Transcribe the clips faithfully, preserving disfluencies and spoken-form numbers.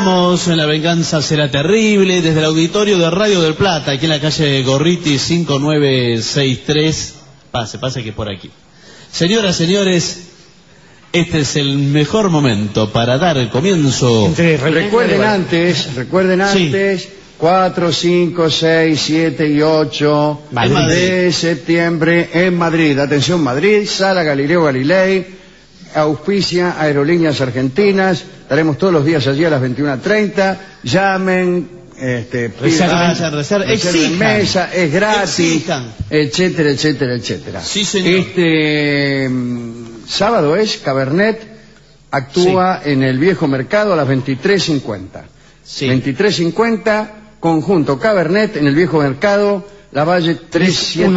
estamos en La Venganza Será Terrible, desde el auditorio de Radio del Plata, aquí en la calle Gorriti cinco nueve seis tres. Pase, pase que es por aquí. Señoras, señores, este es el mejor momento para dar el comienzo. Entre, recuerden antes, recuerden antes, sí. cuatro, cinco, seis, siete y ocho de septiembre en Madrid. Atención, Madrid, Sala Galileo Galilei. Auspicia Aerolíneas Argentinas. Estaremos todos los días allí a las veintiuna treinta. Llamen, este, pidan, reserven, reserven mesa, es gratis, exijan. etcétera, etcétera, etcétera. Sí, señor. Este mm, sábado es Cabernet, actúa sí. en el Viejo Mercado a las veintitrés cincuenta. Sí. veintitrés cincuenta, conjunto Cabernet en el Viejo Mercado, La Valle tres uno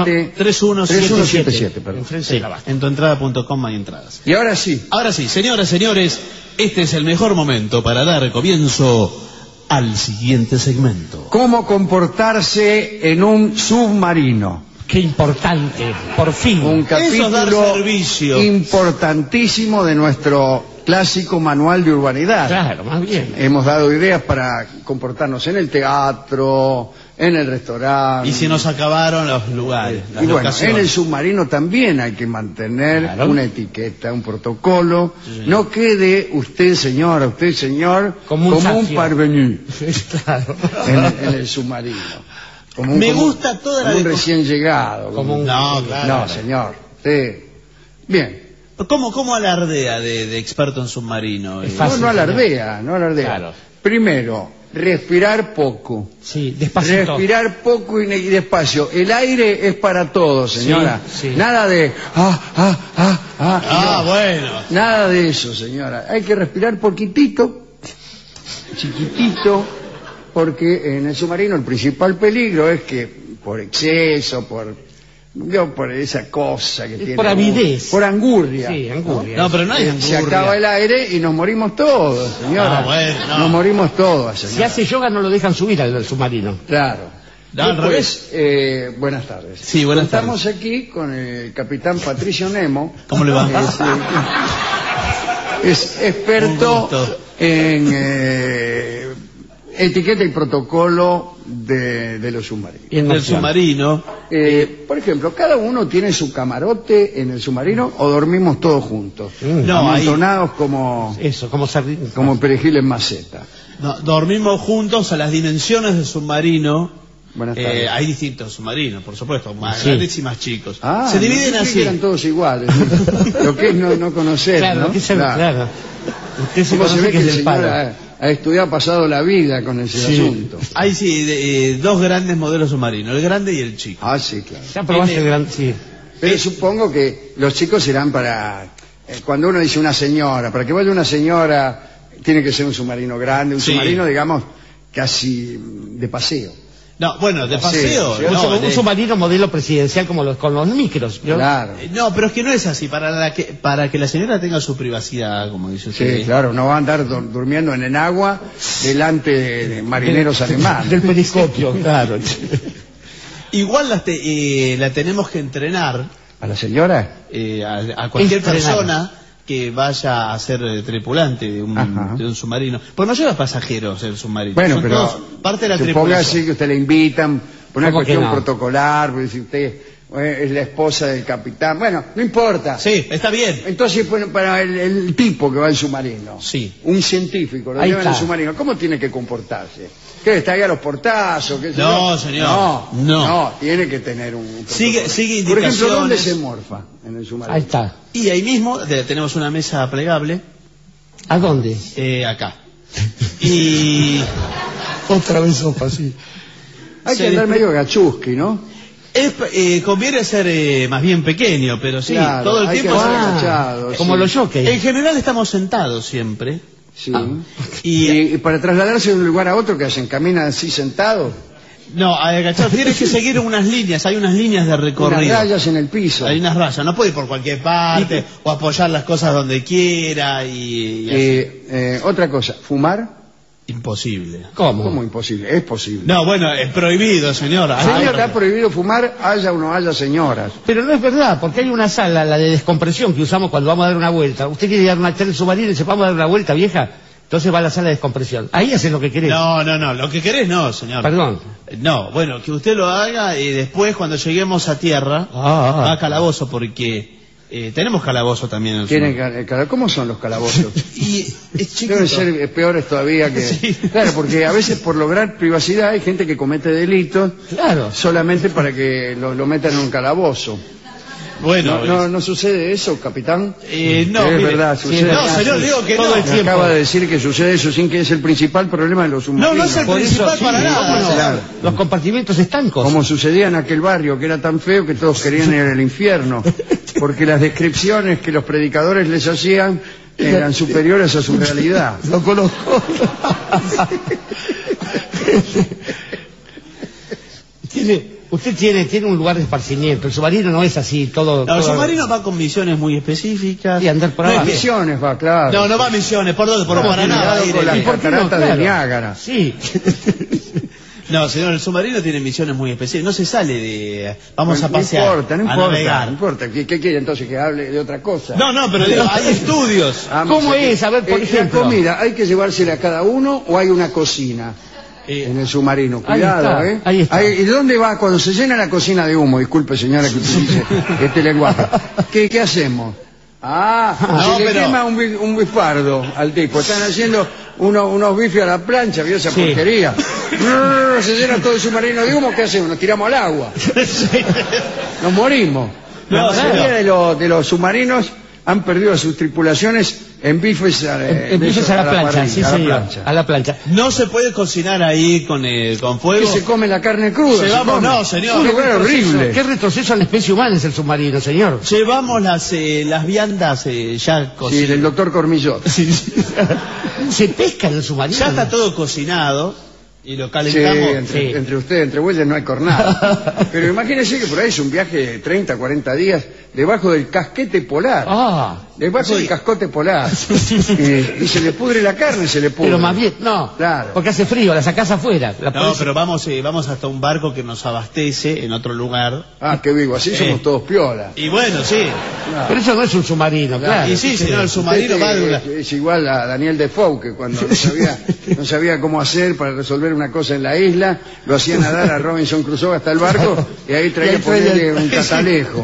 siete siete. Sí, en tu entrada punto com hay entradas. Y ahora sí. Ahora sí, señoras, señores, este es el mejor momento para dar comienzo al siguiente segmento. ¿Cómo comportarse en un submarino? Qué importante, por fin. Un capítulo importantísimo de nuestro clásico manual de urbanidad. Claro, más bien. Hemos dado ideas para comportarnos en el teatro, en el restaurante. Y si nos acabaron los lugares, las y bueno, locaciones. en el submarino también hay que mantener claro. una etiqueta, un protocolo. Sí. No quede usted, señora, usted, señor, como un, como un parvenu claro. en, en el submarino. Como un, Me como, gusta toda como la... un recién llegado. Como un... No, claro. No, señor. Usted... Bien. ¿Cómo, cómo alardea de, de experto en submarino? No, no alardea, no alardea. Claro. Primero, respirar poco. Sí, despacito. Respirar poco y, y despacio. El aire es para todos, señora. Sí, sí. Nada de... Ah, ah, ah, ah. Ah, no. Bueno. Nada de eso, señora. Hay que respirar poquitito, chiquitito, porque en el submarino el principal peligro es que por exceso, por... Yo por esa cosa que tiene... Por avidez. Por angurria. Sí, angurria. No, pero no hay angurria. Se acaba el aire y nos morimos todos, señora. Ah, bueno, no. Nos morimos todos, señora. Si hace yoga no lo dejan subir al submarino. Claro. No, Después, eh, buenas tardes. Sí, buenas Estamos tardes. aquí con el capitán Patricio Nemo. ¿Cómo le va? Es, es experto en eh, etiqueta y protocolo de, de los submarinos. Y en el submarino. Eh, por ejemplo, ¿cada uno tiene su camarote en el submarino o dormimos todos juntos? No, amontonados ahí... como... Eso, como sardinas. Como perejil en maceta. No, dormimos juntos a las dimensiones del submarino. Buenas tardes. Eh, hay distintos submarinos, por supuesto, más sí. grandes y más chicos. Ah, se dividen no, así. Eran todos iguales. Lo que es no, no conocer, claro, ¿no? Que se, claro. claro. Usted se ¿Cómo se ve que, que el es señor ha, ha estudiado, ha pasado la vida con ese sí. asunto? Hay sí, de, eh, dos grandes modelos submarinos, el grande y el chico. Ah, sí, claro. Ya probaste el gran... sí. Pero eh, supongo que los chicos serán para... Eh, cuando uno dice una señora, para que vaya una señora, tiene que ser un submarino grande, un sí. submarino, digamos, casi de paseo. No, bueno, de paseo. Sí, sí, no, un, de... un submarino modelo presidencial como los con los micros. ¿no? Claro. No, pero es que no es así. Para la que para que la señora tenga su privacidad, como dice usted. Sí, claro. No va a andar dur durmiendo en el agua delante de, de marineros alemanes. Del periscopio, claro. Igual la, te, eh, la tenemos que entrenar. ¿A la señora? Eh, a, a cualquier Entrenar. persona que vaya a ser eh, tripulante de un, de un submarino. Pues no lleva pasajeros el submarino. Bueno, son pero parte de la suponga tripulación. así que usted le invitan por una cuestión no? protocolar, porque si usted eh, es la esposa del capitán, bueno, no importa. Sí, está bien. Entonces, bueno, para el, el tipo que va al submarino, sí. un científico, lo Ahí lleva en está. el submarino, ¿cómo tiene que comportarse? ¿Qué? ¿Está ahí a los portazos? ¿Qué No, señor. No, no, no, tiene que tener un protocolo. Sigue, sigue Por ejemplo, ¿dónde indicaciones. se morfa en el submarino? Ahí está. Y ahí mismo de, tenemos una mesa plegable. ¿A dónde? Eh, acá. Y... Otra vez sopa, sí. Hay que andar medio gachuski, ¿no? Es, eh, conviene ser eh, más bien pequeño, pero sí, Claro, todo el hay tiempo... que andar Ah, agachado, como sí. los jockeys. En general estamos sentados siempre. Sí. Ah. Y, Y, y para trasladarse de un lugar a otro, que hacen? ¿Caminan así sentados? no, agachados, tienes que seguir unas líneas, hay unas líneas de recorrido. Unas rayas en el piso. Hay unas rayas, no puede ir por cualquier parte o apoyar las cosas donde quiera y, y así. Eh, eh, otra cosa, ¿fumar? Imposible. ¿Cómo? ¿Cómo imposible? Es posible. No, bueno, es prohibido, señora. Señor, le Ay, ha prohibido fumar, haya o no haya señoras. Pero no es verdad, porque hay una sala, la de descompresión, que usamos cuando vamos a dar una vuelta. Usted quiere dar una charla submarina y dice, vamos a dar una vuelta, vieja. Entonces va a la sala de descompresión. Ahí haces lo que querés. No, no, no, lo que querés no, señor. Perdón. No, bueno, que usted lo haga y después cuando lleguemos a tierra Ah, ah. va a calabozo porque eh, tenemos calabozo también en el Tienen sur. cal- ¿Cómo son los calabozos? Y es chiquito. Deben ser eh, peores todavía que... Sí. Claro, porque a veces por lograr privacidad hay gente que comete delitos Claro. solamente para que lo, lo metan en un calabozo. Bueno, ¿No, no, no sucede eso, capitán? eh, no, es mire, verdad, sí, sucede. no, señor, digo que Todo no. el Me tiempo. acaba de decir que sucede eso sin que es el principal problema de los No, submarinos. no es el Por eso, principal sí, para ¿cómo nada. no? Claro. Los compartimentos estancos. Como sucedía en aquel barrio que era tan feo que todos querían ir al infierno, porque las descripciones que los predicadores les hacían eran superiores a su realidad. Lo conozco. tiene, usted tiene, tiene un lugar de esparcimiento. El submarino no es así, todo... No, el todo- submarino va con misiones muy específicas. Y andar por No es abajo. que- Misiones va, claro. No, no va a misiones, ¿por dónde? Por ¿Cómo para que nada. Cuidado ir con el- las ¿Y por qué no? cataratas de Claro. Niágara. Sí. No, señor, el submarino tiene misiones muy especiales. No se sale de... Vamos No a pasear. importa, no a importa, navegar. no importa. ¿Qué, qué quiere entonces? ¿Que hable de otra cosa? No, no, pero digo, hay estudios. Ah, ¿Cómo sé que- es? A ver, por eh, ejemplo. La comida, ¿hay que llevársela a cada uno o hay una cocina Eh, en el submarino? Ahí Cuidado, está, ¿eh? ahí está. ¿Y dónde va cuando se llena la cocina de humo? Disculpe, señora, que utilice este lenguaje. ¿Qué, qué hacemos? Ah, No, se le pero- quema un, bi- un bifardo al tipo. Están haciendo uno- unos bifes a la plancha, ¿vio esa Sí. porquería? Brrr, se llena todo el submarino de humo, ¿qué hacemos? Nos tiramos al agua. Nos morimos. No, La mayoría señor. de, los, de los submarinos han perdido a sus tripulaciones en bifes a, eh, Empiezas de a la eso, plancha, parrilla, sí a la señor. plancha. A la plancha. no se puede cocinar ahí con, eh, con Que fuego. se come la carne cruda. se Llevamos- come. no, señor. Un lugar horrible. ¿Qué retroceso a la especie humana es el submarino, señor? Llevamos las, eh, las viandas eh, ya Sí, cocinadas. del doctor Cormillot. Sí, sí. ¿Se pesca en el submarino? Ya está todo cocinado y lo Sí, calentamos. entre, Sí. entre ustedes, entre bueyes no hay cornada. Pero imagínense que por ahí es un viaje de treinta, cuarenta días debajo del casquete polar. Ah, Debajo Sí. del cascote polar. Y, y se le pudre la carne, se le pudre. pero más bien, no. Claro. Porque hace frío, la sacás afuera. La No, pones- pero vamos, eh, vamos hasta un barco que nos abastece en otro lugar. Ah, qué vivo, así Eh. somos todos piolas. Y bueno, sí. Claro. Pero eso no es un submarino, claro. Y sí, señor, el submarino Usted, va de una... eh, es igual a Daniel Defoe, que cuando no sabía, no sabía cómo hacer para resolver una cosa en la isla, lo hacía nadar a Robinson Crusoe hasta el barco y ahí traía Y ahí traía ponerle el- un catalejo.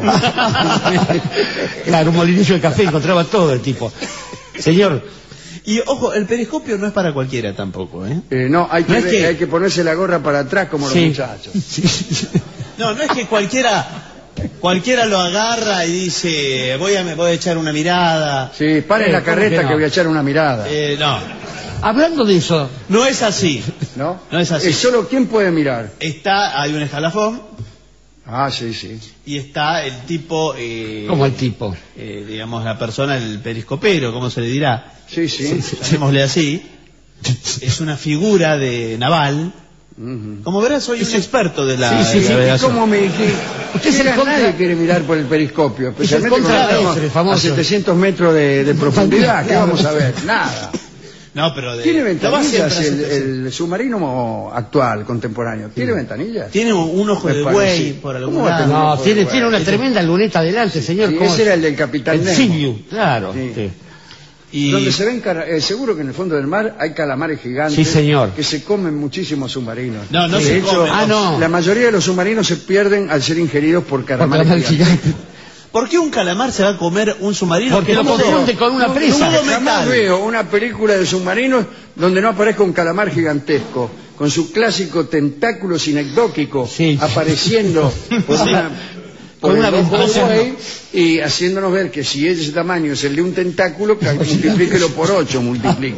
Claro, un molinillo de café, encontraba todo el tipo. Señor, Y ojo, el periscopio no es para cualquiera tampoco, ¿eh? Eh, no, hay que, No es que- hay que ponerse la gorra para atrás como Sí. los muchachos. No, no es que cualquiera cualquiera lo agarra y dice, voy a, me voy a echar una mirada. Sí, paren Eh, la ¿cómo carreta que que, no? voy a echar una mirada. Eh, no, hablando de eso, no es así. ¿No? no es así. Eh, solo quién puede mirar. Está, hay un escalafón Ah, sí, sí. y está el tipo, eh, como el tipo. eh, digamos, la persona, el periscopero, ¿cómo se le dirá? Sí, sí. Llamémosle así. Es una figura de naval. Ujú. Como verás, soy un experto de la, Sí, sí, de la sí. ¿Y navegación. cómo me que, Usted es el mira, contra- nadie quiere mirar por el periscopio, especialmente cuando contra estamos Dresser, famoso. a setecientos metros de, de profundidad. ¿Qué vamos a ver? Nada. No, pero de, ¿Tiene lo va siempre ventanillas a el, hacer- el submarino actual, contemporáneo? ¿Tiene ventanillas? Tiene un, un ojo Me de parece. buey por algún ¿Cómo va a lado. tener un No, ojo de tiene, buey? tiene una tremenda luneta adelante, señor. Sí, ¿cómo ese es? era el del Capitán El Nemo. Silvio, claro. Sí. sí. Y Donde se ven, cara- eh, seguro que en el fondo del mar hay calamares gigantes. Sí, señor. Que se comen muchísimos submarinos. No, no de se hecho, comen. Ah, no. La mayoría de los submarinos se pierden al ser ingeridos por Por calamares calamar gigantes. gigante. ¿por qué un calamar se va a comer un submarino? Porque que lo no puede- confunde con una No, presa. no, Todo jamás metal. veo una película de submarinos donde no aparezca un calamar gigantesco con su clásico tentáculo sinecdóquico Sí. apareciendo por Sí. una, por Con el una ojo de ventaja. buey y haciéndonos ver que si ese tamaño es el de un tentáculo, que multiplíquelo por ocho, multiplique.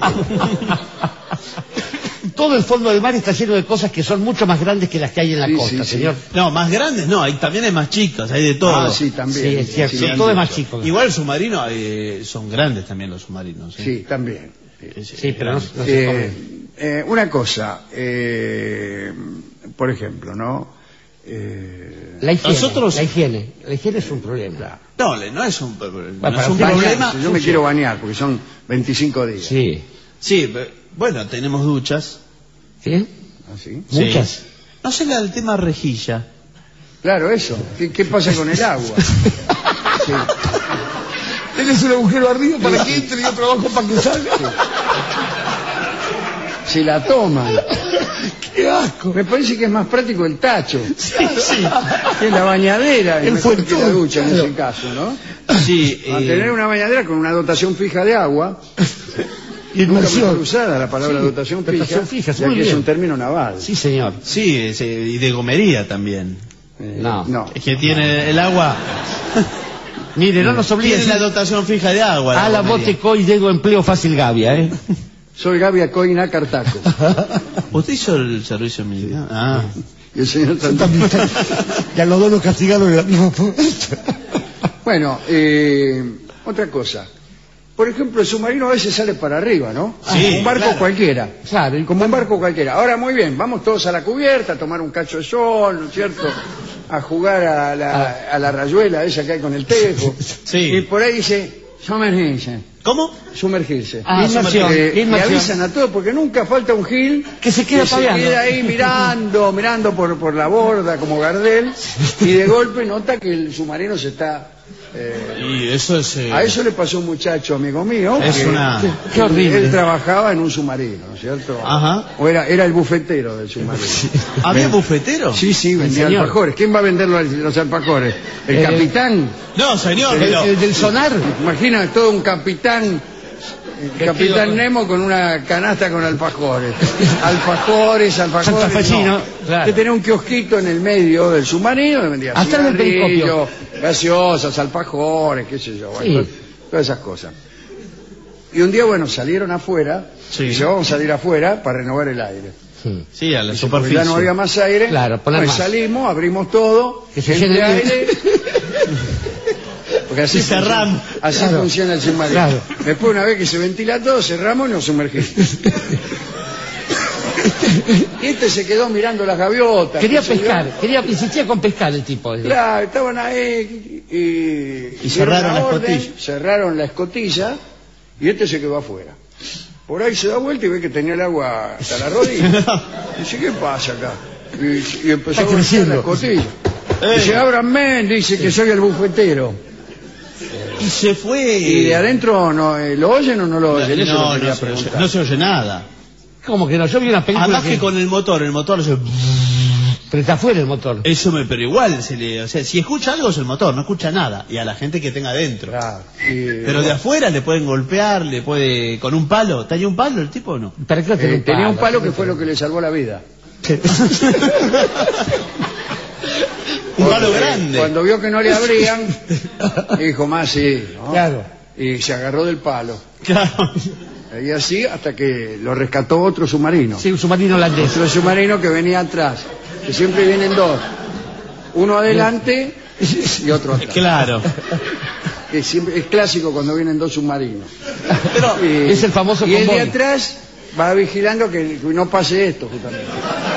Todo el fondo del mar está lleno de cosas que son mucho más grandes que las que hay en la Sí, costa, sí, sí. señor. No, más grandes no, hay, también hay más chicos, hay de todo. Ah, sí, también. Sí, es cierto, Sí, todo es más chico. Igual el submarino, eh, son grandes también los submarinos. ¿eh? Sí, también. Es- Sí, es pero no, grande. no se Eh, come. eh, una cosa, eh, por ejemplo, ¿no? Eh, La higiene, nosotros- la higiene. La higiene es un problema. No, le- no es un, no es para un bañarse, problema. yo me quiero bañar porque son veinticinco días. Sí. Sí, pe- bueno, tenemos duchas. ¿Sí? ¿Ah, sí? Sí. Muchas. No sé la del tema rejilla. Claro, eso. ¿Qué, qué pasa con el agua? Sí. Tienes un agujero arriba para que entre y otro abajo para que salga. se la toman. ¡Qué asco! Me parece que es más práctico el tacho. Sí, sí. Que la bañadera, El es mejor que la fuentón. ducha en ese caso, ¿no? Sí, eh, Mantener una bañadera con una dotación fija de agua. Nunca Inmersión. mejor usada la palabra Sí, dotación fija, dotación fija, ya muy que es bien. un término naval. Sí, señor. sí, es, eh, y de gomería también. Eh, No. no. Es que tiene el agua, Mire, no nos tiene olviden la dotación fija de agua. a la gomería. bote coi Diego empleo fácil Gavia, ¿eh? Soy Gavia Coina Cartaco. ¿Usted hizo el servicio militar? Ah. Y el señor también. Y a los dos los castigaron en la misma Bueno, eh, otra cosa. Por ejemplo, el submarino a veces sale para arriba, ¿no? Sí, Como un barco claro. cualquiera. Claro, y Como un barco cualquiera. Ahora, muy bien, vamos todos a la cubierta a tomar un cacho de sol, ¿no es cierto? A jugar a la, a la rayuela esa que hay con el tejo. Sí. Y por ahí dice, sumergirse, ¿Cómo? sumergirse. Ah, inmersión, Eh, le inmersión. avisan a todos porque nunca falta un gil Que se queda que se paveando. queda ahí mirando, mirando por, por la borda como Gardel y de golpe nota que el submarino se está... eh, Y eso es... eh, a eso le pasó a un muchacho amigo mío. Es que- una- Qué, qué horrible. Él trabajaba en un submarino, ¿no es cierto? Ajá. O era, era el bufetero del submarino. ¿Había bufetero? Sí, sí, vendía señor. alfajores. ¿Quién va a vender los, los alfajores? ¿El Eh, capitán? No, señor, El, pero... el del sonar. Imagina todo un capitán, el Vestido capitán con- Nemo con una canasta con alfajores. Alfajores, alfajores. Santafesino, no. claro. Que tenía un kiosquito en el medio del submarino y vendía Atrás del cigarrillos, gaseosas, alfajores, qué sé yo, bueno, Sí. todas esas cosas. Y un día, bueno, salieron afuera, Sí. y dice, vamos a salir afuera para renovar el aire. Sí. Sí, a la Dice, porque superficie. ya no había más aire, Claro, poner pues más. salimos, abrimos todo, Que se entre llene de- aire, porque así, Y cerramos. funciona, así Claro. funciona el submarino. Claro. Después, una vez que se ventila todo, cerramos y nos sumergimos. Y este se quedó mirando las gaviotas. Quería qué sé yo. pescar, quería, insistía con pescar el tipo. Claro, estaban ahí y, Y dieron cerraron la orden, escotilla. cerraron la escotilla y este se quedó afuera. Por ahí se da vuelta y ve que tenía el agua hasta la rodilla. Dice, ¿qué pasa acá? Y, y empezó Está a golpear la creciendo. escotilla. Eh. Dice, ábranme, dice que soy el bufetero. Y se fue... Y de adentro, no, eh, ¿lo oyen o no lo oyen? Eso no, lo quería no, se oye, preguntar. no se oye nada. Como que no, yo vi una película Además que con el motor, el motor... se- pero está afuera el motor. Eso me... Pero igual, se le, o sea, si escucha algo es el motor, no escucha nada. Y a la gente que tenga adentro. Claro. Y, Pero de afuera le pueden golpear, le puede... Con un palo. ¿Tenía un palo el tipo o no? ¿Para qué eh, tenía un palo? tenía un palo que fue lo que le salvó la vida. Un palo Porque grande. Cuando vio que no le abrían, dijo, más sí, ¿no? Claro. Y se agarró del palo. Claro. Y así hasta que lo rescató otro submarino. Sí, un submarino holandés. Otro submarino que venía atrás. Que siempre vienen dos. Uno adelante y otro atrás. Claro. Que siempre, es clásico cuando vienen dos submarinos. Pero... Y, Es el famoso y el de convoy. atrás va vigilando que no pase esto, justamente.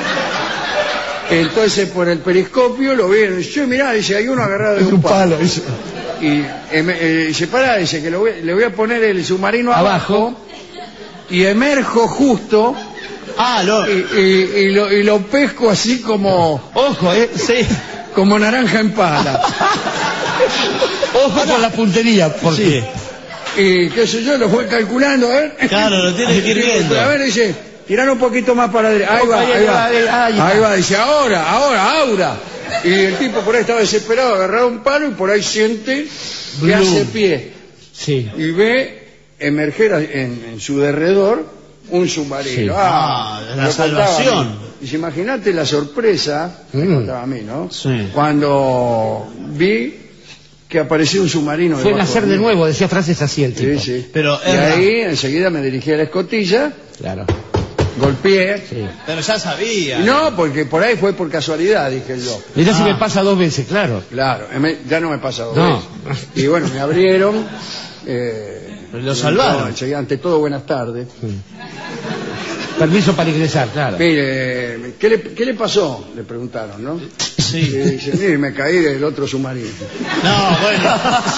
Entonces por el periscopio lo vieron. Dice, mirá, dice, hay uno agarrado de un palo. eso. Y em- eh, dice, pará, dice que lo voy- le voy a poner el submarino abajo, Abajo. y emerjo justo Ah, lo... y, y- y lo, y lo pesco así como, Ojo, eh. Sí. como naranja en pala. Ojo con la puntería, porque Y qué sé yo, lo fue calculando, ¿eh? Claro, lo tiene que ir viendo. A ver, dice, tirar un poquito más para adelante. Ahí va, Ahí ahí va. va, ahí va, ahí va. Ahí va, dice, ahora, ahora, ahora. Y el tipo por ahí estaba desesperado, agarraba un palo y por ahí siente que Blum. hace pie. sí. Y ve emerger en, en su derredor un submarino. Sí. Ah, Ah, la lo contaba salvación. a mí. Dice, imagínate la sorpresa, me Mm. contaba a mí, ¿no? Sí. Cuando vi que apareció un submarino. Fue debajo nacer mí. de nuevo, decía frases así el Sí, tipo. sí. Pero y era- ahí enseguida me dirigí a la escotilla, Claro. golpeé. Sí. Pero ya sabía. Y no, porque por ahí fue por casualidad, dije yo. Mirá si Ah. me pasa dos veces, claro. Claro, me- ya no me pasa dos No. veces. Y bueno, me abrieron. Eh, Pero lo salvaron. no, enseguida, ante todo, buenas tardes. Permiso para ingresar, claro. Mire, ¿qué le, qué le pasó? Le preguntaron, ¿no? Y Sí. dice, mire, me caí del otro submarino. No, bueno.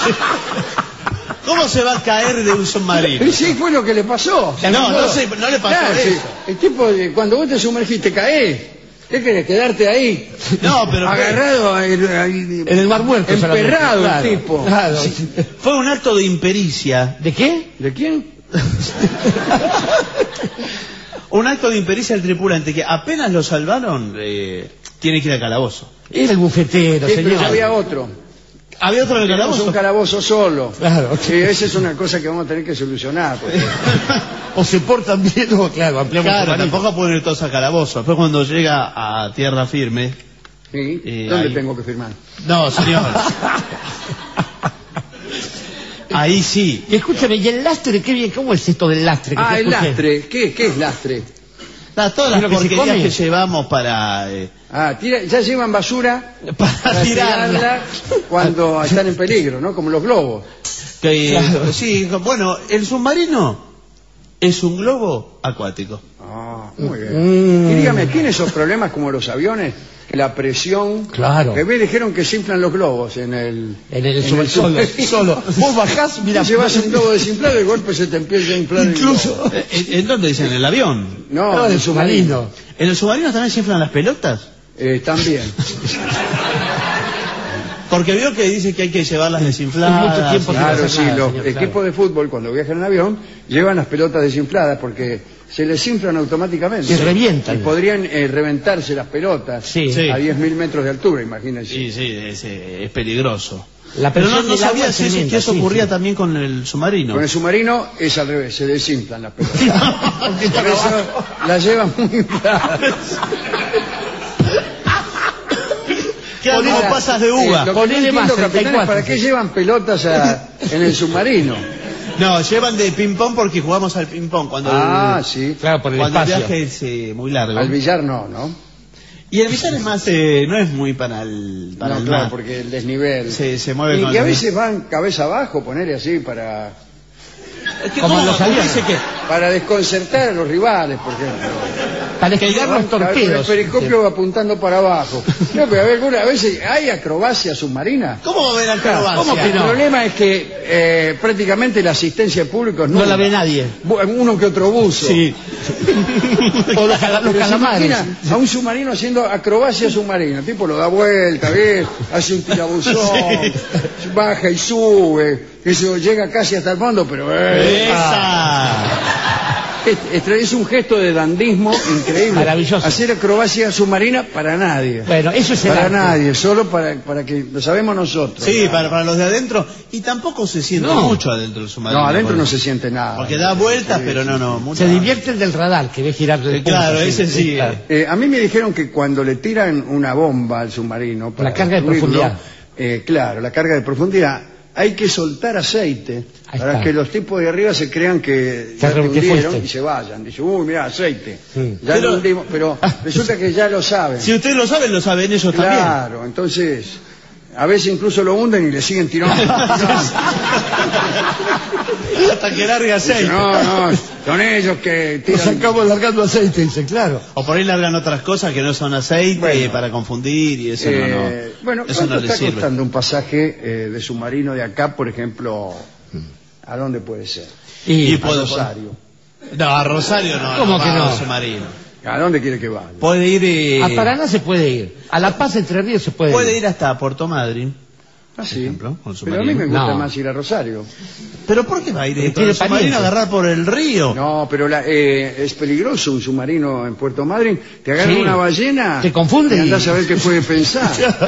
¿Cómo se va a caer de un submarino? Y sí, fue lo que le pasó. No, no, sé, no le pasó Claro, eso. sí. El tipo, eh, cuando vos te sumergiste, caés. ¿Qué querés? ¿Quedarte ahí? No, pero Agarrado ahí, ahí, En el Mar Muerto. emperrado el solamente. tipo. Claro. fue un acto de impericia. ¿De qué? ¿De quién? Un acto de impericia del tripulante que apenas lo salvaron, eh, tiene que ir al calabozo. Era el bufetero, Sí, señor. pero había otro. ¿Había otro en el Tenemos calabozo? un calabozo solo. Claro. Sí, esa es una cosa que vamos a tener que solucionar. Porque... O se portan bien o, claro, ampliamos Claro, el abanico. tampoco pueden ir todos al calabozo. Después cuando llega a tierra firme... ¿Sí? Eh, ¿Dónde ahí. tengo que firmar? No, señor. Ahí sí. Y escúchame, ¿y el lastre qué bien? ¿Cómo es esto del lastre? que Ah, te el escuché? lastre. ¿Qué, qué es lastre? Ah, todas ¿Es las lo que se porquerías come? que llevamos para... eh, Ah, tira- ya llevan basura para para tirarla. tirarla cuando están en peligro, ¿no? Como los globos. Que, Claro. Sí, bueno, el submarino es un globo acuático. Ah, muy bien. Mm. Y dígame, ¿tiene esos problemas como los aviones? Que la presión... Claro. Que me dijeron que se inflan los globos en el... En el, en solo, el solo, submarino. solo. Vos bajás, mira, Llevas un globo desinflado y de golpe se te empieza a inflar incluso. el globo. Eh, ¿En, en dónde dicen? ¿En el avión? No, No, en del el submarino. ¿En el submarino también se inflan las pelotas? Eh, también. Porque veo que dice que hay que llevarlas desinfladas. Es mucho tiempo que no Claro, hace sí, nada, los señor, equipos claro. de fútbol cuando viajan en avión llevan las pelotas desinfladas porque se les inflan automáticamente. Se revientan. Y podrían eh, reventarse las pelotas Sí. Sí. a diez mil metros de altura, imagínense. Sí, sí, es, eh, es peligroso. La Pero no, presión no del agua sabía es si eso, tremenda, que eso sí, ocurría sí. también con el submarino. Con el submarino es al revés, se desinflan las pelotas. Por eso las llevan muy infladas. ¿Qué hago? Ahora, Pasas de eh, uva. lo que no Ponele entiendo, más, capitán, treinta y cuatro. es ¿para qué llevan pelotas a- en el submarino? No, llevan de ping-pong porque jugamos al ping-pong cuando Ah, el, sí. Claro, por el cuando el espacio. viaje es eh, muy largo. Al billar no, ¿no? Y el billar es más, eh, no es muy para el, para No, el claro, mar. porque el desnivel. Se, se mueve Y, con y a el- veces van cabeza abajo, ponerle así para, Es que como ¿cómo? los ¿Cómo aviones. dice que para desconcertar a los rivales, por ejemplo. Para esquivar los Van con el torpedos. periscopio apuntando para abajo. No, pero a ver, algunas veces hay acrobacia submarina. ¿Cómo va a haber acrobacia? ¿cómo que El no? problema es que eh, prácticamente la asistencia de público es No nula. la ve nadie. Bu- Uno que otro buzo. Sí. O los, cala- los Pero se calamares. imagina a un submarino haciendo acrobacia submarina. El tipo lo da vuelta, ¿ves? Hace un tirabuzón, baja y sube. Eso llega casi hasta el fondo, pero... eh, ¡Esa! es, es un gesto de dandismo increíble. Maravilloso. Hacer acrobacia submarina para nadie. Bueno, eso es el Para arte. nadie, solo para, para que lo sabemos nosotros. Sí, para, para los de adentro. Y tampoco se siente No. mucho adentro del submarino. No, adentro porque- no se siente nada. Porque da vueltas, pero no, no. mucha- Se divierte el del radar, que ve girar el Eh, claro, pulso, ese sí. claro. Eh, a mí me dijeron que cuando le tiran una bomba al submarino para La carga de destruirlo, profundidad. eh, claro, la carga de profundidad, hay que soltar aceite Ahí para está. que los tipos de arriba se crean que ya Claro, te que hundieron fuiste. y se vayan. Dice, uy, mira, aceite. Sí. Ya Pero- lo hundimos, pero resulta que ya lo saben. Si ustedes lo saben, lo saben ellos Claro, entonces, a veces incluso lo hunden y le siguen tirando. también. Hasta que larga aceite. No, no, son ellos que Nos tiran. acabamos largando aceite, dice, claro. O por ahí largan otras cosas que no son aceite Bueno. para confundir y eso Eh, no, no. Bueno, eso ¿cuánto no les está sirve. costando un pasaje eh, de submarino de acá, por ejemplo? ¿A dónde puede ser? Y Y, A puedo- Rosario. No, a Rosario no. ¿Cómo no, que va no? a submarino. ¿A dónde quiere que vaya? Puede ir. eh, a Paraná se puede ir. A La Paz, Entre Ríos se puede, Puede ir hasta Puerto Madryn. Ah, sí. ejemplo, con Pero a mí me submarino. gusta No. más ir a Rosario. ¿Pero por qué va a ir Porque con tiene el submarino parientes. a agarrar por el río? No, pero la- eh, es peligroso un submarino en Puerto Madryn. Te agarra Sí. una ballena. Te confunde Y y- andás a ver qué puede pensar.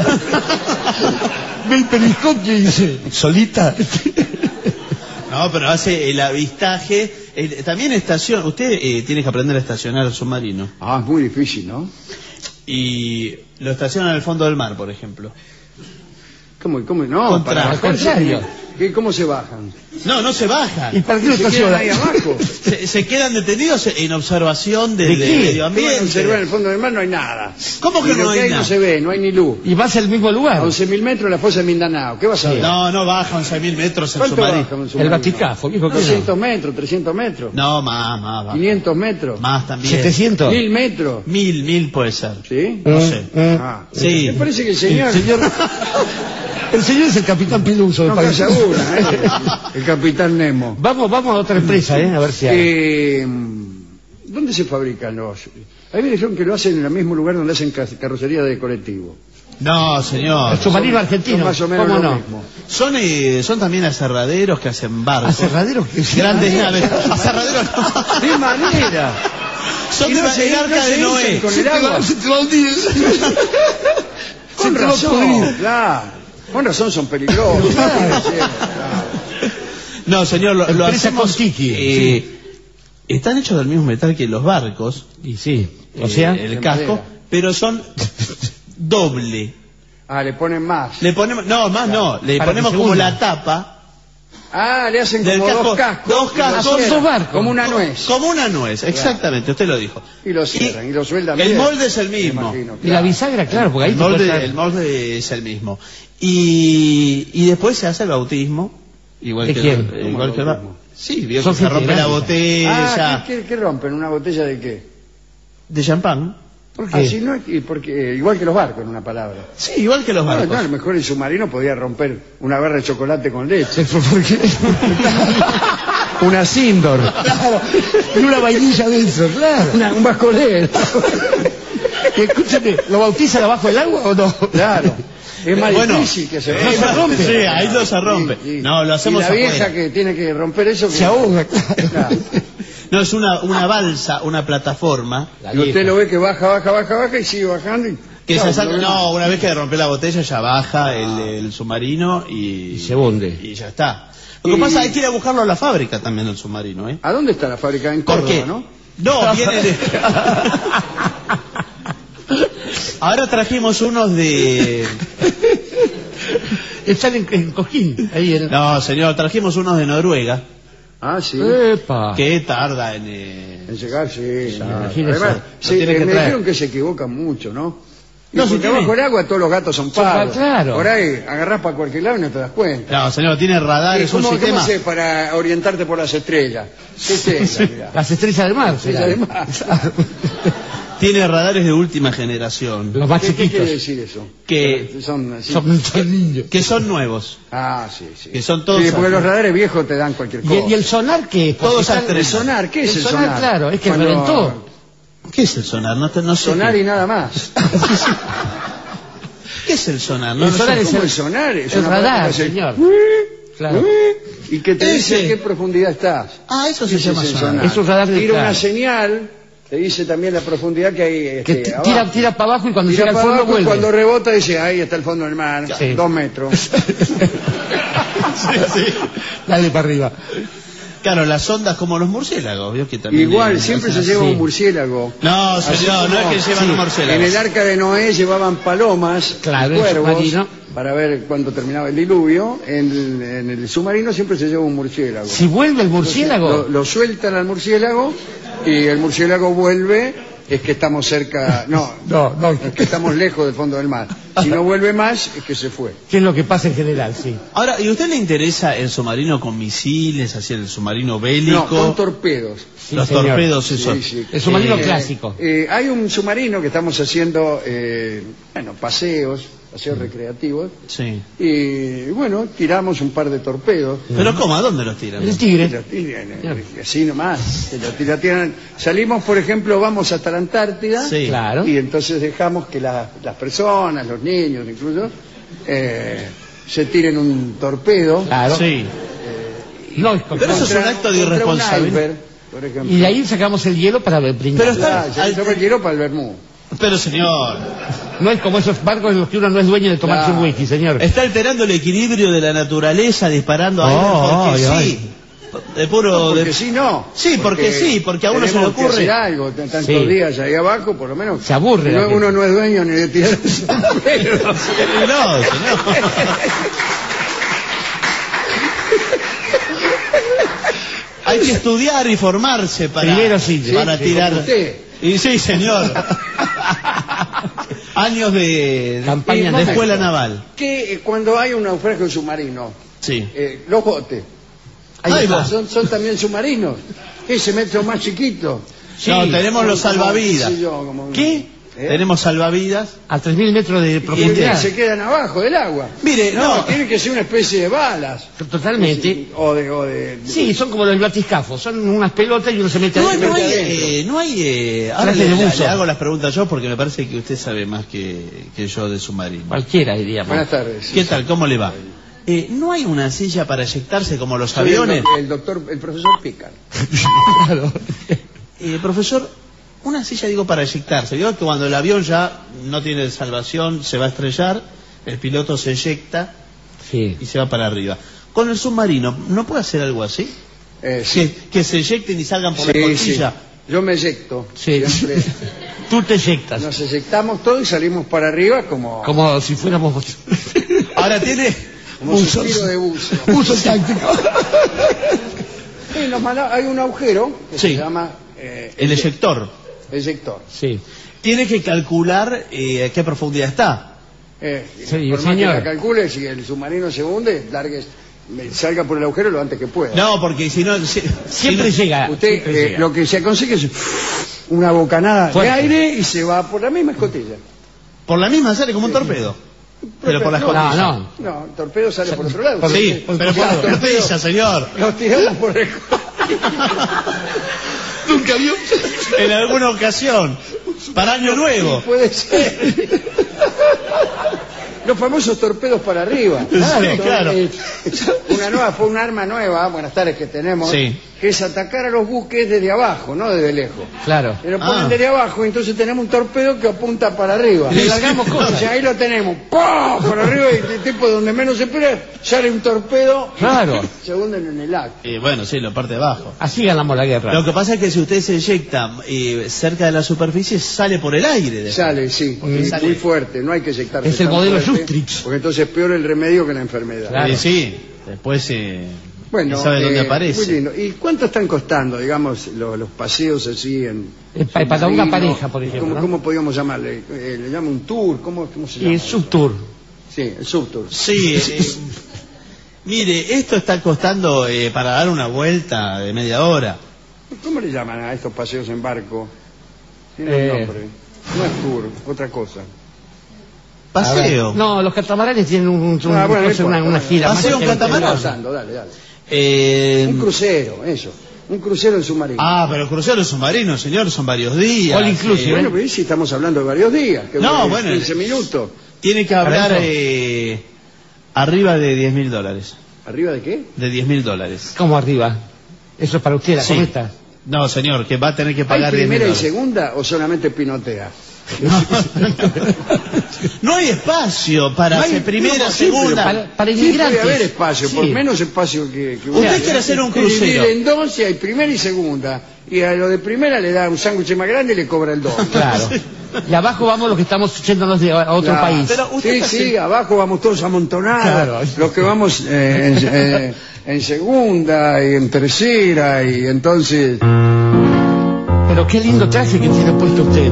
Ve el periscopio y dice, ¿solita? No, pero hace el avistaje. el- también estaciona. Usted eh, tiene que aprender a estacionar el submarino. Ah, es muy difícil, ¿no? Y lo estaciona al fondo del mar, por ejemplo. ¿Cómo? cómo? No, Contra- para al contrario. ¿Qué- ¿Cómo se bajan? No, no se bajan. ¿Y para qué lo ¿Se quedan estaciona? ahí abajo? Se, se quedan detenidos en observación de, ¿De de qué? medio Te van a observar en ambiente. el fondo del mar, no hay nada. ¿Cómo que Y lo no hay hay nada? no se ve, no hay ni luz. Y vas al mismo A lugar. once mil metros en la fosa de Mindanao. ¿Qué vas a ver? No, no baja once mil metros el ¿Cuánto submarino. baja un El submarino? Vaticafo, viejo, que no. doscientos metros, trescientos metros, No, más, más, más. quinientos metros, Más también. setecientos. mil metros. Mil, mil puede ser. ¿Sí? No sé. Mm. Ah, Sí. Me parece que el señor... El señor, el señor es el capitán Peluso, me no parece. se asegura, ¿eh? El capitán Nemo. Vamos, vamos a otra empresa, ¿eh? A ver si hay. Eh, ¿Dónde se fabrican los...? A mí me dijeron que lo hacen en el mismo lugar donde hacen ca- carrocería de colectivo. No, señor. El submarino Son- argentino. son más o menos ¿Cómo lo no? mismo. Son, eh, son también aserraderos que hacen barcos. ¿Aserraderos que Grandes naves. Aserraderos no. ¡De manera! Son Y de no la- se- el arca no se de hinchan Noé. con Se el te agua. va- se te va a hundir. Con Se te va a razón, pudrir. claro. Con razón son peligrosos. Claro. Sí, claro. No, señor, lo, lo Empresa hacemos... Contiki, eh, Están hechos del mismo metal que los barcos, Y sí, o eh, sea, el de casco, madera. pero son doble. Ah, le ponen más. Le ponemos, no, más no, le Para que ponemos se como hunda. la tapa Ah, le hacen del como casco, dos cascos. dos y lo cascos, cierran, dos barcos. Como una nuez. como una nuez, exactamente, usted lo dijo. Y lo cierran, y, lo sueldan el bien. molde es el Me mismo. imagino, y la claro. bisagra, claro, porque ahí El te puede molde, estar- el molde es el mismo. Y, y después se hace el bautismo, igual ¿De que quién? el, igual ¿Cómo que el bautismo? ba- Sí, vio que Son se rompe la federales. botella Ah, ¿qué, qué, qué rompen? ¿Una botella de qué? de champán. ¿Por qué? Ah, sí, no, y porque, igual que los barcos, en una palabra. Sí, igual que los No, barcos. no, a lo mejor el submarino podía romper una barra de chocolate con leche. ¿Por qué? Una Sindor. Claro. Y una vainilla dentro, claro. Una- un bascolero. Y escúchame, ¿lo bautizan abajo del agua o no? Claro. Es más Bueno, difícil que se eh, rompa. no se rompe. Sí, ahí no se rompe. Sí, sí. No, lo hacemos Y la vieja afuera. que tiene que romper eso... que- Se ahoga, claro. Claro. No, es una, una balsa, una plataforma Y usted lo ve que baja, baja, baja, baja y sigue bajando y... que Claro, se saca. lo ve- No, una vez que rompe la botella ya baja el, el submarino y, Y se hunde. y ya está. Lo que Y- pasa es que hay que ir a buscarlo a la fábrica también el submarino, ¿eh? ¿A dónde está la fábrica? En ¿Por Córdoba, qué? ¿no? No, viene de... Ahora trajimos unos de... Están en, en Coquín, ahí en... No, señor, trajimos unos de Noruega, Ah, sí. ¡Epa! que tarda en... eh, En llegar, sí. claro. imagínese. Además, Lo sí, tiene eh, que me traer. dijeron que se equivocan mucho, ¿no? Y No, si porque tiene- bajo el agua todos los gatos son Son pa- pardos. claro. Por ahí agarrás para cualquier lado y no te das cuenta. No, señor, tiene radar, ¿Y es un ¿Cómo, ¿Cómo sistema... haces para orientarte por las estrellas? ¿Qué estrellas? mirá? Las estrellas del mar. Estrellas será. del mar. Tiene radares de última generación, Los más ¿Qué, qué quiere chiquitos. decir eso? Que- son así. Son, son niños. que son nuevos. Ah, sí, sí. Que son todos Sí, porque así. los radares viejos te dan cualquier ¿Y cosa. el, y el sonar qué? Porque Todos están- astros. ¿El sonar? ¿Qué es el, El sonar, claro, es que Cuando- reventó. ¿Qué es el sonar? No, te, no sé. Sonar qué. y nada más. ¿Qué es el sonar? No, El no sonar sé. es ¿Cómo el- el sonar? Es el una radar, palabra que hace- señor. Claro. Y que te dice Ese. a qué profundidad estás. Ah, eso se Ese llama es el sonar. Es un radar de- Tira una claro. señal, te dice también la profundidad que hay Que este, t- abajo. tira, tira para abajo y cuando Tira llega al para fondo abajo y vuelve. cuando rebota dice, ahí está el fondo del mar, Sí. dos metros. Dale para arriba. Claro, las ondas como los murciélagos, ¿vio? Que también Igual, eh, siempre se hacen lleva así. un murciélago. No, Así señor, no es como- que llevan sí, un murciélago. En el arca de Noé llevaban palomas, Claro, y el cuervos, submarino. para ver cuándo terminaba el diluvio. En el, en el submarino siempre se lleva un murciélago. Si vuelve el Lo, murciélago, lo sueltan al murciélago y el murciélago vuelve, es que estamos cerca, no, no, no, es que estamos lejos del fondo del mar. Si no vuelve más, es que se fue. ¿qué es lo que pasa en general? Sí. Ahora, ¿y a usted le interesa el submarino con misiles, así el submarino bélico? No, con torpedos. Sí, los señor. torpedos, eso. Sí, sí. El submarino Eh, clásico. eh, hay un submarino que estamos haciendo, eh, bueno, paseos, paseos recreativos, Sí. y bueno, tiramos un par de torpedos. ¿Pero cómo? ¿A dónde los tiran? El Y tigre. los tiran, eh, así nomás, se los tira- tiran. Salimos, por ejemplo, vamos hasta la Antártida, Sí. Claro. y entonces dejamos que la- las personas, los niños incluso, eh, se tiren un torpedo. Claro. Sí. No, Pero eso es un acto de contra un irresponsabilidad. iceberg, por ejemplo. y de ahí sacamos el hielo para brindar. Pero está- Ah, ya se quiero para el vermú. Pero, señor, No es como esos barcos en los que uno no es dueño de tomarse Claro. un whisky, señor. está alterando el equilibrio de la naturaleza disparando a Oh, porque ay, sí. De puro... Porque de- sí, no. Sí, porque sí, porque a uno se le tenemos que ocurre. hacer algo, t- tantos Sí. días ahí abajo, por lo menos. Se aburre No, la gente. uno no es dueño ni de tirar el sombrero. No, señor. Hay que estudiar y formarse para, Primero sí, para sí, tirar. como usted. Y sí, señor. Años de, Campaña de de- escuela naval. Que eh, cuando hay un naufragio submarino, Sí. eh, los botes, Ahí Ahí está. va. son, son también submarinos. Ese metro más chiquito. Sí. No, tenemos los Como, salvavidas. qué sé yo, como- ¿Qué? ¿Eh? Tenemos salvavidas. A tres mil metros de Y profundidad. se quedan abajo del agua. Mire, No, no. tiene que ser una especie de balas. Totalmente. O de, o de, Sí, son como los batiscafos. Son unas pelotas y uno se mete No, adentro. no hay, adentro. eh, no hay eh, ahora Traje le, de le- buzo. le hago las preguntas yo porque me parece que usted sabe más que, que yo de submarino. Cualquiera, diríamos. Buenas tardes. ¿Qué tal? ¿Cómo le va? Eh, ¿No hay una silla para eyectarse como los Soy el, aviones? doc- el doctor, el profesor Picard. Claro. Eh, profesor, una silla, digo, para eyectarse. Digo que cuando el avión ya no tiene salvación, se va a estrellar, el piloto se eyecta sí. y se va para arriba. Con el submarino, ¿no puede hacer algo así? Eh, sí. que, que se eyecten y salgan por sí, la escotilla. Sí. Yo me eyecto. Sí. Siempre. Tú te eyectas. Nos eyectamos todos y salimos para arriba como... Como si fuéramos... Ahora tiene... Como un suspiro de buzo. Uso táctico. Sí, nos manda, hay un agujero que sí. se llama... Eh, el eyector. Eyector. Sí. Tiene que calcular eh, a qué profundidad está. Eh, sí, por más señor. que la calcule, si el submarino se hunde, largue, salga por el agujero lo antes que pueda. No, porque si no... Si, siempre si no, llega. Usted siempre eh, llega. lo que se consigue es una bocanada Fuerte. de aire y se va por la misma escotilla. Por la misma sale como un torpedo. Pero por la no, escotilla. No, no. No, el torpedo sale por otro lado. Sí, por pero otro por la lado. escotilla, señor. Los tiramos por el... Nunca vio. En alguna ocasión. Para Año Nuevo. Puede ser. Los famosos torpedos para arriba. Sí, claro. Eh, Una nueva, fue un arma nueva, buenas tardes, que tenemos, Sí. que es atacar a los buques desde abajo, no desde lejos. Claro. Se lo ponen Ah. desde abajo, entonces tenemos un torpedo que apunta para arriba. Le largamos cosas. Entonces ahí lo tenemos, ¡pah! Para arriba, y el tipo donde menos se espera, sale un torpedo, Claro. se hunden en el acto. Y bueno, sí, la parte de abajo. Así ganamos la guerra. Lo que pasa es que si usted se eyecta eh, cerca de la superficie, sale por el aire. después. Sale, sí, y sale. muy fuerte, no hay que eyectarse Es el tan modelo fuerte, Sustrich. porque entonces es peor el remedio que la enfermedad. Claro. Eh, sí, después eh, Bueno, sabe dónde eh, aparece. muy lindo. ¿Y cuánto están costando, digamos, los, los paseos así en... Eh, pa- para una submarino? pareja, por ejemplo, ¿Cómo, ¿no? ¿Cómo podríamos llamarle? Eh, ¿Le llama un tour? ¿Cómo, cómo se llama? Y el subtour. Sí, el subtour. Sí, eh, mire, esto está costando eh, para dar una vuelta de media hora. ¿Cómo le llaman a estos paseos en barco? Tiene Eh. un nombre. No es tour, otra cosa. Paseo. A ver. No, los catamaranes tienen un, un- Ah, bueno, no cosa, importa, una, una bueno. gira. Paseo más en catamarán. extensa. Pasando, dale, dale. Eh, Un crucero, eso. Un crucero en submarino. ah, pero cruceros submarinos, señor, son varios días. All inclusive. Bueno, pero ¿y si estamos hablando de varios días? Que No, dure bueno, quince minutos. Tiene que hablar Adentro. eh, arriba de diez mil dólares. ¿Arriba de qué? De diez mil dólares. ¿Cómo arriba? Eso es para usted, la Sí. cometa. No, señor, que va a tener que ¿Hay pagar diez mil primera y dólares. segunda o solamente pinotea? No, no hay espacio para No hay- hacer primera, no, sí, segunda. Para, para Sí, inmigrantes. puede haber espacio, por Sí. menos espacio que, que Usted quiere hacer un crucero. Dividir en dos y hay primera y segunda. Y a lo de primera le da un sándwich más grande y le cobra el doble. Claro. Y abajo vamos los que estamos yéndonos de, a otro Claro. país. Pero usted Sí, está sí, haciendo- abajo vamos todos amontonados. Claro. Los que vamos eh, en, eh, en segunda y en tercera y entonces... Pero qué lindo traje que tiene puesto usted.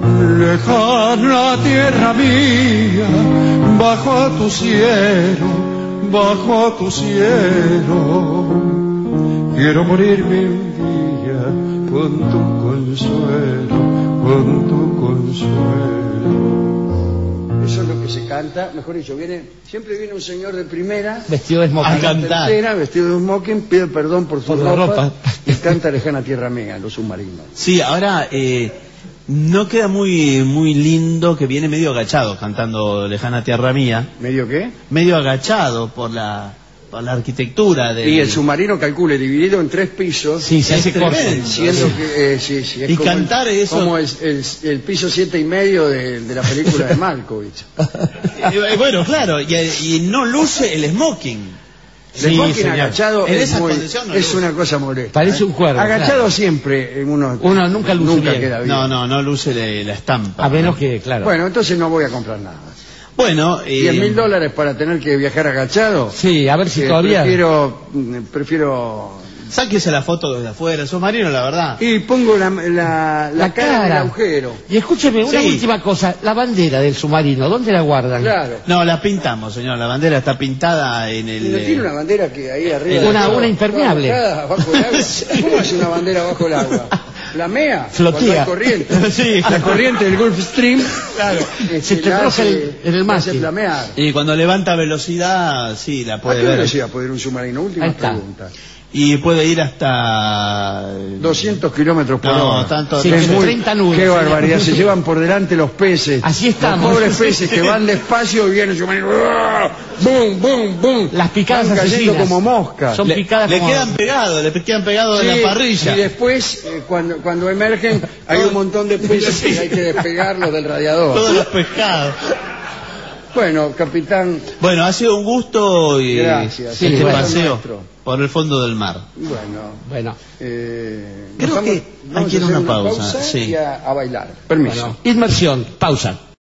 Lejana tierra mía, bajo tu cielo, bajo tu cielo, quiero morirme un día con tu consuelo, con tu consuelo. Eso es lo que se canta, mejor dicho, viene, siempre viene un señor de primera, Vestido de A smoking. cantar. tercera, vestido de smoking, pide perdón por su Por la ropa, ropa. y canta Lejana Tierra Mía, los submarinos. Sí, ahora eh, no queda muy muy lindo que viene medio agachado cantando Lejana Tierra Mía, ¿Medio qué? medio agachado por la por la arquitectura del... Y el submarino, calcule, dividido en tres pisos, Sí, se Es hace corto. tremendo. siendo que, eh, sí, sí, es Y como cantar el, eso- como el, el- el piso siete y medio de, de la película de Malkovich. Eh, bueno, claro, y, y no luce el smoking. El Sí, smoking señor. agachado En es, esa muy- condición no es luce. una cosa molesta. Parece un cuervo, Agachado claro. siempre eh, uno, Uno nunca luce nunca bien. queda bien. No, no, no luce le- la estampa. A menos que, claro. Bueno, entonces no voy a comprar nada. Bueno, eh, diez mil dólares para tener que viajar agachado. Sí, a ver si Eh, todavía... Prefiero, mm, prefiero... sáquese la foto desde afuera, el submarino, la verdad. Y pongo la, la, la, La cara en el cara. agujero. Y escúcheme, una Sí. última cosa. La bandera del submarino, ¿dónde la guardan? Claro. No, la pintamos, señor, la bandera está pintada en el... ¿No eh, tiene una bandera que ahí arriba? Una- de- una impermeable. Toda bajo el agua. ¿Cómo es una bandera bajo el agua? ¿La mea? Flotilla. Cuando hay corriente. Sí. La corriente del Gulf Stream. Claro. Se te troza el- en el hace mástil. flamear. Y cuando levanta velocidad, sí, la ¿A puede qué ver. velocidad puede ir un submarino? Última Ahí está. pregunta. y puede ir hasta doscientos kilómetros por no, hora. tanto Sí, Es muy- treinta nudos. Qué barbaridad, se llevan por delante los peces. Así estamos. Los pobres peces que van despacio y vienen submarino. ¡Bum, bum, bum! Las picadas Van cayendo asesinas. como moscas. Son le, picadas le como- quedan pegados, le quedan pegados Sí, de la parrilla. y después, eh, cuando, cuando emergen, hay un montón de peces que hay que despegarlos del radiador. Todos los pescados. Bueno, capitán, Bueno, ha sido un gusto y Gracias. este Sí, bueno. paseo Nuestro. por el fondo del mar. bueno, Bueno, eh, Creo nos que vamos- hay vamos que ir a a hacer una pausa, sí. y a, a bailar. Permiso. bueno. Inmersión, pausa.